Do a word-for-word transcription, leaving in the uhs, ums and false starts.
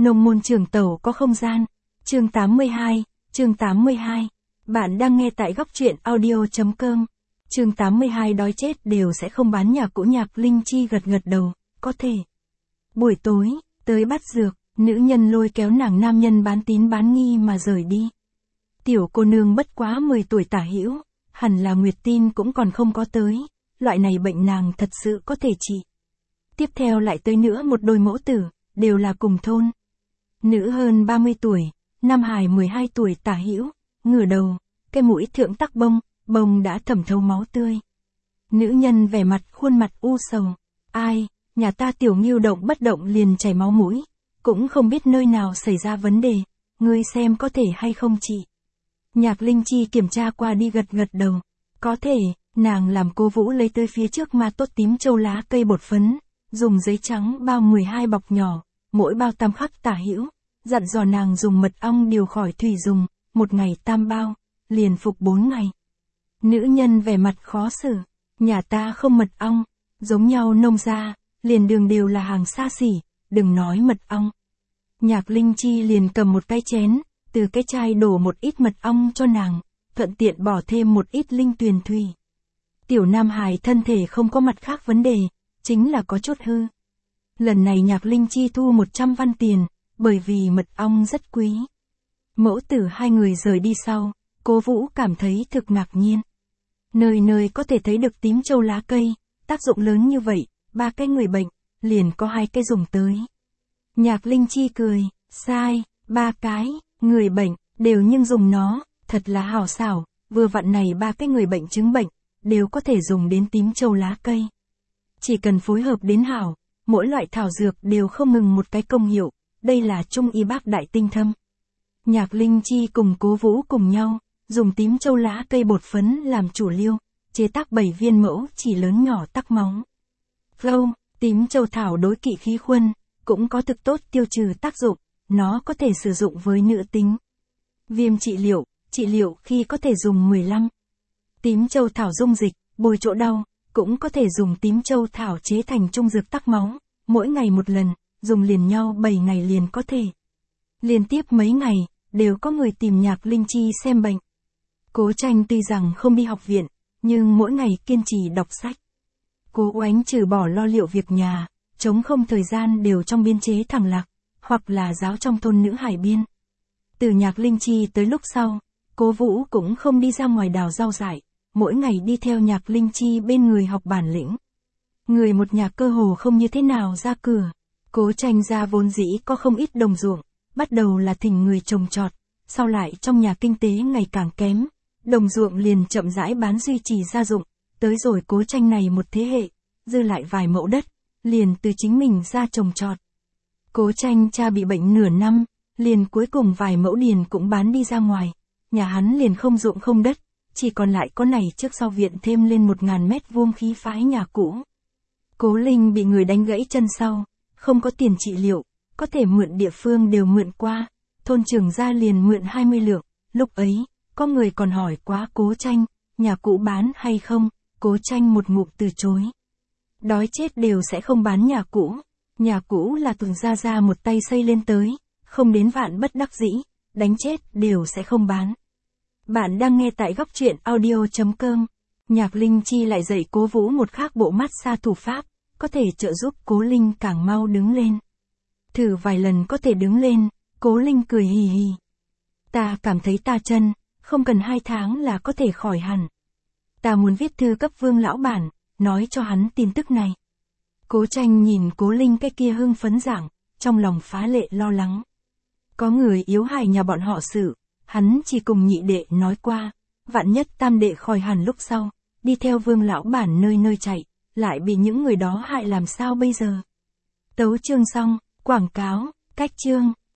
Nông môn trường tẩu có không gian. Chương tám mươi hai, chương tám mươi hai. Bạn đang nghe tại góc truyện audio chấm com. Chương tám mươi hai đói chết đều sẽ không bán nhà cũ. Nhạc Linh Chi gật gật đầu, có thể. Buổi tối, tới bắt dược, nữ nhân lôi kéo nàng nam nhân bán tín bán nghi mà rời đi. Tiểu cô nương bất quá mười tuổi tả hữu, hẳn là nguyệt tin cũng còn không có tới, loại này bệnh nàng thật sự có thể trị. Tiếp theo lại tới nữa một đôi mẫu tử, đều là cùng thôn. Nữ hơn ba mươi tuổi, nam hài mười hai tuổi tả hữu, ngửa đầu, cái mũi thượng tắc bông, bông đã thẩm thấu máu tươi. Nữ nhân vẻ mặt khuôn mặt u sầu, ai, nhà ta tiểu Ngưu động bất động liền chảy máu mũi, cũng không biết nơi nào xảy ra vấn đề, ngươi xem có thể hay không chị. Nhạc Linh Chi kiểm tra qua đi gật gật đầu, có thể, nàng làm Cố Vũ lấy tới phía trước ma tốt tím châu lá cây bột phấn, dùng giấy trắng bao mười hai bọc nhỏ, mỗi bao tam khắc tả hữu, dặn dò nàng dùng mật ong điều khỏi thủy dùng, một ngày tam bao, liền phục bốn ngày. Nữ nhân vẻ mặt khó xử, nhà ta không mật ong, giống nhau nông gia, liền đường đều là hàng xa xỉ, đừng nói mật ong. Nhạc Linh Chi liền cầm một cái chén, từ cái chai đổ một ít mật ong cho nàng, thuận tiện bỏ thêm một ít linh tuyền thủy. Tiểu Nam Hải thân thể không có mặt khác vấn đề, chính là có chút hư. Lần này Nhạc Linh Chi thu một trăm văn tiền, bởi vì mật ong rất quý. Mẫu tử hai người rời đi sau, Cố Vũ cảm thấy thực ngạc nhiên. Nơi nơi có thể thấy được tím châu lá cây, tác dụng lớn như vậy, ba cái người bệnh, liền có hai cái dùng tới. Nhạc Linh Chi cười, sai, ba cái, người bệnh, đều nhưng dùng nó, thật là hảo xảo, vừa vặn này ba cái người bệnh chứng bệnh, đều có thể dùng đến tím châu lá cây. Chỉ cần phối hợp đến hảo, mỗi loại thảo dược đều không ngừng một cái công hiệu, đây là trung y bác đại tinh thâm. Nhạc Linh Chi cùng Cố Vũ cùng nhau, dùng tím châu lá cây bột phấn làm chủ liêu, chế tác bảy viên mẫu chỉ lớn nhỏ tắc máu. Flow, tím châu thảo đối kỵ khí khuân, cũng có thực tốt tiêu trừ tác dụng, nó có thể sử dụng với nữ tính. Viêm trị liệu, trị liệu khi có thể dùng mười lăm. Tím châu thảo dung dịch, bôi chỗ đau, cũng có thể dùng tím châu thảo chế thành trung dược tắc máu, mỗi ngày một lần, dùng liền nhau bảy ngày liền có thể. Liên tiếp mấy ngày, đều có người tìm Nhạc Linh Chi xem bệnh. Cố Tranh tuy rằng không đi học viện, nhưng mỗi ngày kiên trì đọc sách. Cố Oánh trừ bỏ lo liệu việc nhà, trống không thời gian đều trong biên chế thẳng lạc, hoặc là giáo trong thôn nữ hải biên. Từ Nhạc Linh Chi tới lúc sau, Cố Vũ cũng không đi ra ngoài đào rau dại, mỗi ngày đi theo Nhạc Linh Chi bên người học bản lĩnh. Người một nhà cơ hồ không như thế nào ra cửa. Cố Tranh ra vốn dĩ có không ít đồng ruộng, bắt đầu là thỉnh người trồng trọt, sau lại trong nhà kinh tế ngày càng kém, đồng ruộng liền chậm rãi bán duy trì gia dụng, tới rồi Cố Tranh này một thế hệ, dư lại vài mẫu đất, liền từ chính mình ra trồng trọt. Cố Tranh cha bị bệnh nửa năm, liền cuối cùng vài mẫu điền cũng bán đi ra ngoài, nhà hắn liền không ruộng không đất, chỉ còn lại có này trước sau viện thêm lên một ngàn mét vuông khí phái nhà cũ. Cố Linh bị người đánh gãy chân sau, không có tiền trị liệu, có thể mượn địa phương đều mượn qua, thôn trưởng gia liền mượn hai mươi lượng, lúc ấy, có người còn hỏi quá Cố Tranh, nhà cũ bán hay không, Cố Tranh một ngụm từ chối. Đói chết đều sẽ không bán nhà cũ, nhà cũ là Tuần gia gia một tay xây lên tới, không đến vạn bất đắc dĩ, đánh chết đều sẽ không bán. Bạn đang nghe tại góc truyện audio chấm com. Nhạc Linh Chi lại dạy Cố Vũ một khác bộ massage thủ pháp, có thể trợ giúp Cố Linh càng mau đứng lên. Thử vài lần có thể đứng lên, Cố Linh cười hì hì. Ta cảm thấy ta chân, không cần hai tháng là có thể khỏi hẳn. Ta muốn viết thư cấp Vương lão bản, nói cho hắn tin tức này. Cố Tranh nhìn Cố Linh cái kia hưng phấn dạng, trong lòng phá lệ lo lắng. Có người yếu hại nhà bọn họ xử, hắn chỉ cùng nhị đệ nói qua, vạn nhất tam đệ khỏi hẳn lúc sau, đi theo Vương lão bản nơi nơi chạy, lại bị những người đó hại làm sao bây giờ. Tấu chương xong, quảng cáo, cách chương.